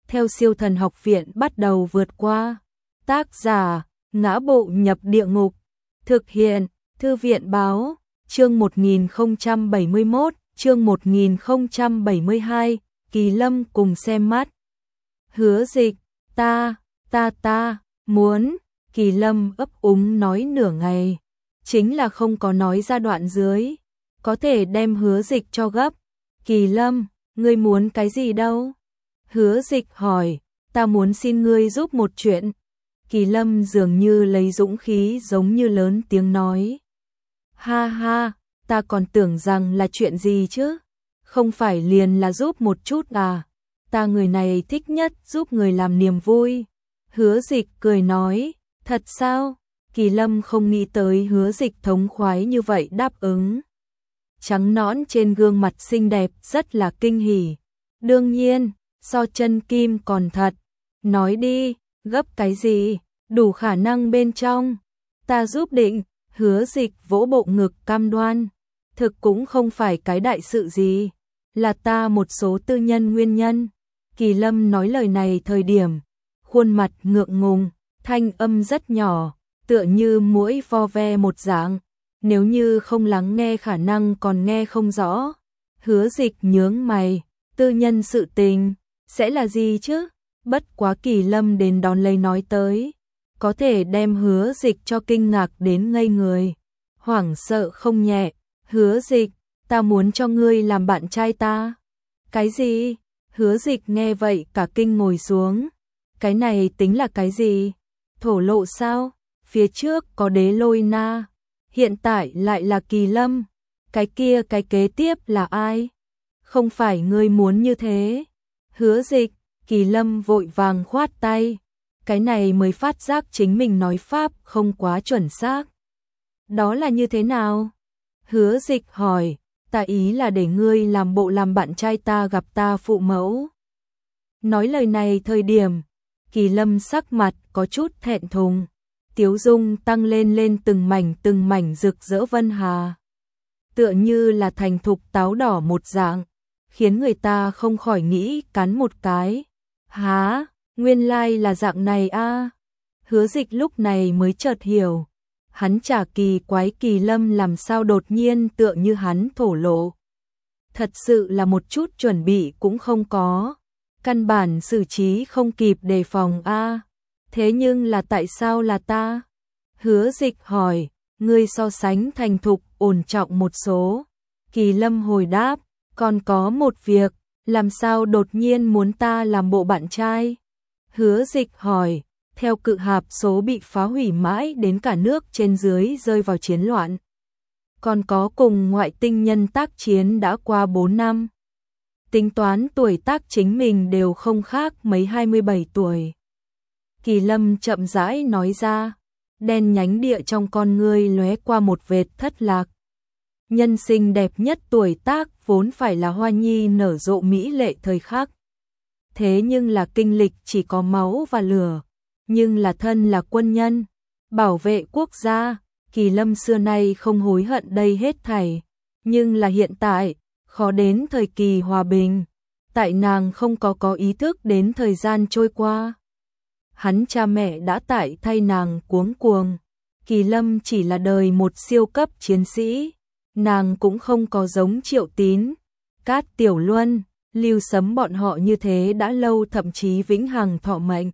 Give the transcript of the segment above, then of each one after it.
theo Siêu Thần Học Viện bắt đầu vượt qua. Tác giả: Ngã Bộ Nhập Địa Ngục. Thực hiện: Thư viện báo. Chương 1071, chương 1072, Kỳ Lâm cùng xem mắt. Hứa Dịch: ta muốn. Kỳ Lâm ấp úng nói nửa ngày, chính là không có nói ra đoạn dưới, có thể đem Hứa Dịch cho gấp. Kỳ Lâm, ngươi muốn cái gì đâu? Hứa Dịch hỏi. Ta muốn xin ngươi giúp một chuyện. Kỳ Lâm dường như lấy dũng khí giống như lớn tiếng nói. Ha ha, ta còn tưởng rằng là chuyện gì chứ? Không phải liền là giúp một chút à? Ta người này thích nhất giúp người làm niềm vui. Hứa Dịch cười nói. Thật sao? Kỳ Lâm không nghĩ tới Hứa Dịch thống khoái như vậy đáp ứng. Trắng nõn trên gương mặt xinh đẹp rất là kinh hỉ. Đương nhiên, so chân kim còn thật. Nói đi, gấp cái gì? Đủ khả năng bên trong. Ta giúp định. Hứa Dịch vỗ bộ ngực cam đoan. Thực cũng không phải cái đại sự gì, là ta một số tư nhân nguyên nhân. Kỳ Lâm nói lời này thời điểm, khuôn mặt ngượng ngùng, thanh âm rất nhỏ, tựa như muỗi vo ve một dạng. Nếu như không lắng nghe khả năng còn nghe không rõ. Hứa Dịch nhướng mày, tư nhân sự tình, sẽ là gì chứ? Bất quá Kỳ Lâm đến đón lấy nói tới, có thể đem Hứa Dịch cho kinh ngạc đến ngây người, hoảng sợ không nhẹ. Hứa Dịch, ta muốn cho ngươi làm bạn trai ta. Cái gì? Hứa Dịch nghe vậy cả kinh ngồi xuống. Cái này tính là cái gì? Thổ lộ sao? Phía trước có Đế Lôi Na, hiện tại lại là Kỳ Lâm. Cái kia cái kế tiếp là ai? Không phải ngươi muốn như thế. Hứa Dịch, Kỳ Lâm vội vàng khoát tay. Cái này mới phát giác chính mình nói pháp không quá chuẩn xác. Đó là như thế nào? Hứa Dịch hỏi. Ta ý là để ngươi làm bộ làm bạn trai ta gặp ta phụ mẫu. Nói lời này thời điểm, Kỳ Lâm sắc mặt có chút thẹn thùng, tiếu dung tăng lên từng mảnh rực rỡ vân hà. Tựa như là thành thục táo đỏ một dạng, khiến người ta không khỏi nghĩ cắn một cái. Hả, nguyên lai là dạng này a. Hứa Dịch lúc này mới chợt hiểu. Hắn chả kỳ quái Kỳ Lâm làm sao đột nhiên tựa như hắn thổ lộ. Thật sự là một chút chuẩn bị cũng không có. Căn bản xử trí không kịp đề phòng a. Thế nhưng là tại sao là ta? Hứa Dịch hỏi. Ngươi so sánh thành thục ổn trọng một số. Kỳ Lâm hồi đáp. Còn có một việc. Làm sao đột nhiên muốn ta làm bộ bạn trai? Hứa Dịch hỏi. Theo cự hạp số bị phá hủy mãi đến cả nước trên dưới rơi vào chiến loạn. Còn có cùng ngoại tinh nhân tác chiến đã qua 4 năm. Tính toán tuổi tác chính mình đều không khác mấy 27 tuổi. Kỳ Lâm chậm rãi nói ra, đen nhánh địa trong con ngươi lóe qua một vệt thất lạc. Nhân sinh đẹp nhất tuổi tác vốn phải là hoa nhi nở rộ mỹ lệ thời khắc. Thế nhưng là kinh lịch chỉ có máu và lửa. Nhưng là thân là quân nhân, bảo vệ quốc gia, Kỳ Lâm xưa nay không hối hận đây hết thảy. Nhưng là hiện tại, khó đến thời kỳ hòa bình, tại nàng không có ý thức đến thời gian trôi qua. Hắn cha mẹ đã tại thay nàng cuống cuồng, Kỳ Lâm chỉ là đời một siêu cấp chiến sĩ, nàng cũng không có giống Triệu Tín, Cát Tiểu Luân, Lưu Sấm bọn họ như thế đã lâu thậm chí vĩnh hằng thọ mệnh.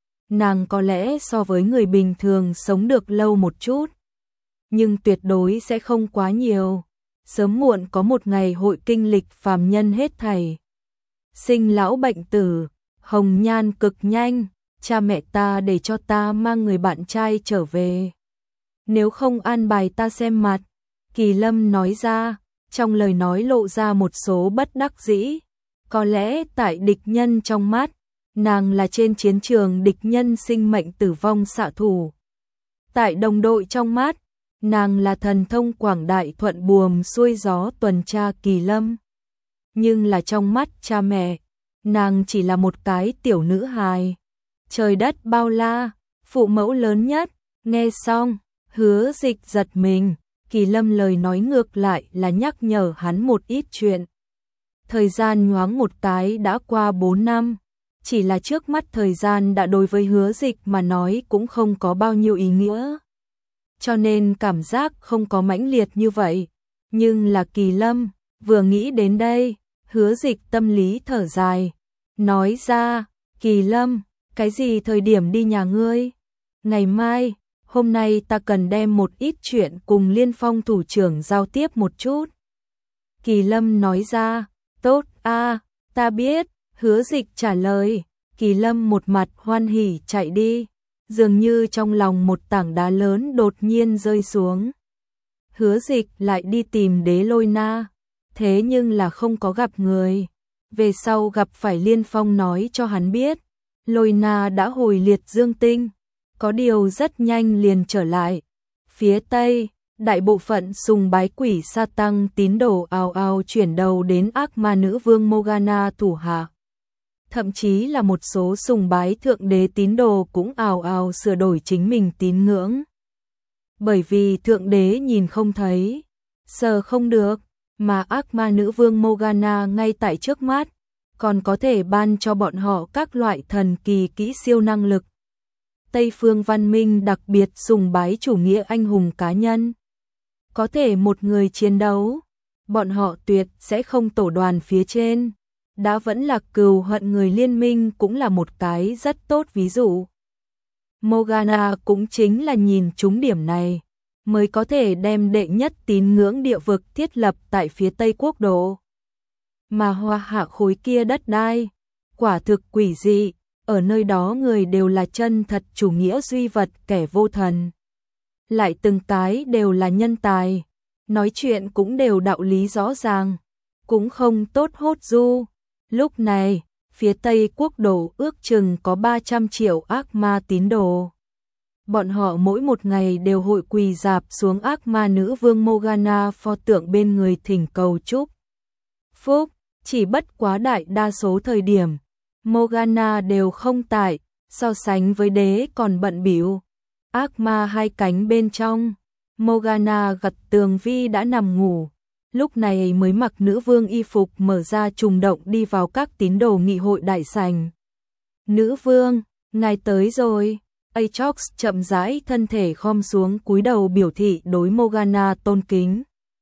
Nàng có lẽ so với người bình thường sống được lâu một chút, nhưng tuyệt đối sẽ không quá nhiều. Sớm muộn có một ngày hội kinh lịch phàm nhân hết thảy. Sinh lão bệnh tử, hồng nhan cực nhanh, cha mẹ ta để cho ta mang người bạn trai trở về. Nếu không an bài ta xem mặt, Kỳ Lâm nói ra, trong lời nói lộ ra một số bất đắc dĩ. Có lẽ tại địch nhân trong mắt, nàng là trên chiến trường địch nhân sinh mệnh tử vong xạ thủ. Tại đồng đội trong mắt, nàng là thần thông quảng đại thuận buồm xuôi gió tuần tra Kỳ Lâm. Nhưng là trong mắt cha mẹ, nàng chỉ là một cái tiểu nữ hài. Trời đất bao la, phụ mẫu lớn nhất. Nghe xong, Hứa Dịch giật mình, Kỳ Lâm lời nói ngược lại là nhắc nhở hắn một ít chuyện. Thời gian nhoáng một cái đã qua 4 năm. chỉ là trước mắt thời gian đã đối với Hứa Dịch mà nói cũng không có bao nhiêu ý nghĩa. Cho nên cảm giác không có mãnh liệt như vậy. Nhưng là Kỳ Lâm, vừa nghĩ đến đây, Hứa Dịch tâm lý thở dài, nói ra, Kỳ Lâm, cái gì thời điểm đi nhà ngươi? Ngày mai, hôm nay ta cần đem một ít chuyện cùng Liên Phong thủ trưởng giao tiếp một chút. Kỳ Lâm nói ra, tốt a, ta biết, Hứa Dịch trả lời. Kỳ Lâm một mặt hoan hỉ chạy đi, dường như trong lòng một tảng đá lớn đột nhiên rơi xuống. Hứa Dịch lại đi tìm Đế Lôi Na, thế nhưng là không có gặp người. Về sau gặp phải Liên Phong nói cho hắn biết, Lôi Na đã hồi liệt dương tinh, có điều rất nhanh liền trở lại. Phía Tây, đại bộ phận sùng bái quỷ sa tăng tín đồ ào ào chuyển đầu đến ác ma nữ vương Morgana thủ hạ. Thậm chí là một số sùng bái thượng đế tín đồ cũng ào ào sửa đổi chính mình tín ngưỡng. Bởi vì thượng đế nhìn không thấy, sờ không được, mà ác ma nữ vương Morgana ngay tại trước mắt, còn có thể ban cho bọn họ các loại thần kỳ kỹ siêu năng lực. Tây phương văn minh đặc biệt sùng bái chủ nghĩa anh hùng cá nhân. Có thể một người chiến đấu, bọn họ tuyệt sẽ không tổ đoàn phía trên. Đã vẫn là cừu hận người liên minh cũng là một cái rất tốt ví dụ. Morgana cũng chính là nhìn trúng điểm này, mới có thể đem đệ nhất tín ngưỡng địa vực thiết lập tại phía Tây quốc độ. Mà Hoa Hạ khối kia đất đai, quả thực quỷ dị, ở nơi đó người đều là chân thật chủ nghĩa duy vật kẻ vô thần. Lại từng cái đều là nhân tài, nói chuyện cũng đều đạo lý rõ ràng, cũng không tốt hốt du. Lúc này, phía Tây quốc độ ước chừng có 300 triệu ác ma tín đồ. Bọn họ mỗi một ngày đều hội quỳ rạp xuống ác ma nữ vương Morgana pho tượng bên người thỉnh cầu chúc phúc, chỉ bất quá đại đa số thời điểm, Morgana đều không tại, so sánh với đế còn bận bịu. Ác ma hai cánh bên trong, Morgana gật tường vi đã nằm ngủ. Lúc này mới mặc nữ vương y phục mở ra trùng động đi vào các tín đồ nghị hội đại sảnh. Nữ vương, ngài tới rồi. Aatrox chậm rãi thân thể khom xuống cúi đầu biểu thị đối Morgana tôn kính.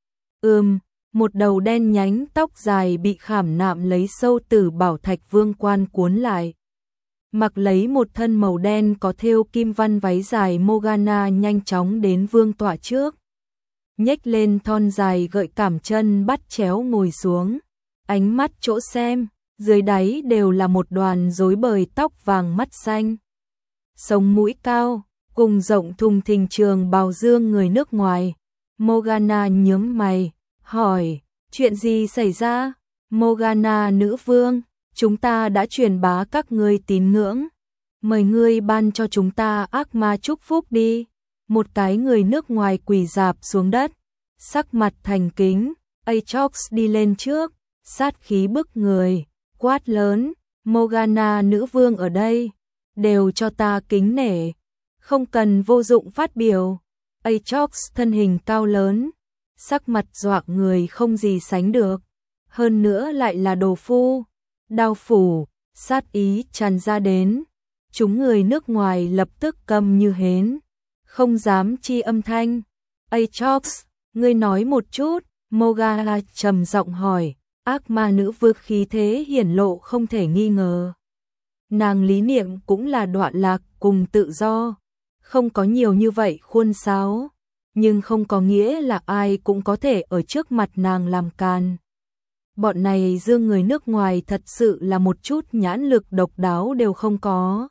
Một đầu đen nhánh tóc dài bị khảm nạm lấy sâu tử bảo thạch vương quan cuốn lại. Mặc lấy một thân màu đen có thêu kim văn váy dài, Morgana nhanh chóng đến vương tọa trước. Nhếch lên thon dài gợi cảm chân bắt chéo ngồi xuống, ánh mắt chỗ xem, dưới đáy đều là một đoàn rối bời tóc vàng mắt xanh. Sống mũi cao, cùng rộng thùng thình trường bào dương người nước ngoài. Morgana nhướng mày, hỏi, chuyện gì xảy ra? Morgana nữ vương, chúng ta đã truyền bá các ngươi tín ngưỡng. Mời ngươi ban cho chúng ta ác ma chúc phúc đi. Một cái người nước ngoài quỳ rạp xuống đất, sắc mặt thành kính. Aatrox đi lên trước, sát khí bức người, quát lớn, Morgana nữ vương ở đây, đều cho ta kính nể, không cần vô dụng phát biểu. Aatrox thân hình cao lớn, sắc mặt dọa người không gì sánh được, hơn nữa lại là đồ phu, đao phủ, sát ý tràn ra đến. Chúng người nước ngoài lập tức câm như hến, không dám chi âm thanh. Aatrox, ngươi nói một chút. Morgana trầm giọng hỏi. Ác ma nữ vương khí thế hiển lộ không thể nghi ngờ. Nàng lý niệm cũng là đoạn lạc cùng tự do, không có nhiều như vậy khuôn sáo, nhưng không có nghĩa là ai cũng có thể ở trước mặt nàng làm càn. Bọn này dương người nước ngoài thật sự là một chút nhãn lực độc đáo đều không có.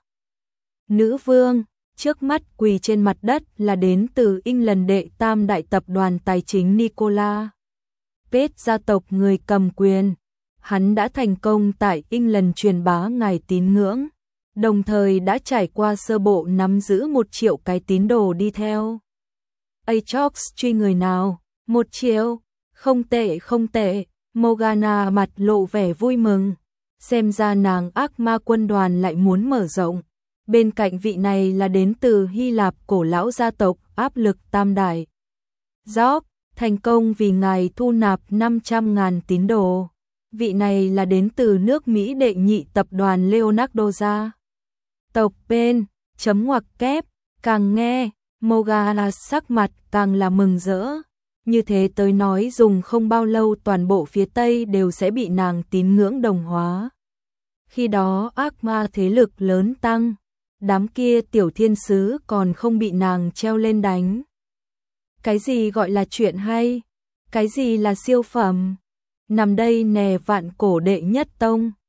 Nữ vương, trước mắt quỳ trên mặt đất là đến từ England đệ tam đại tập đoàn tài chính Nikola Pet gia tộc người cầm quyền. Hắn đã thành công tại England truyền bá ngài tín ngưỡng, đồng thời đã trải qua sơ bộ nắm giữ 1 triệu cái tín đồ đi theo. Aatrox truy người nào? 1 triệu? Không tệ không tệ. Morgana mặt lộ vẻ vui mừng. Xem ra nàng ác ma quân đoàn lại muốn mở rộng. Bên cạnh vị này là đến từ Hy Lạp cổ lão gia tộc áp lực tam đại. Job, thành công vì ngài thu nạp 500.000 tín đồ. Vị này là đến từ nước Mỹ đệ nhị tập đoàn Leonardo gia tộc bên, chấm ngoặc kép, càng nghe, Morgana sắc mặt càng là mừng rỡ. Như thế tới nói dùng không bao lâu toàn bộ phía Tây đều sẽ bị nàng tín ngưỡng đồng hóa. Khi đó ác ma thế lực lớn tăng, đám kia tiểu thiên sứ còn không bị nàng treo lên đánh. Cái gì gọi là chuyện hay? Cái gì là siêu phẩm? Nằm đây nè vạn cổ đệ nhất tông.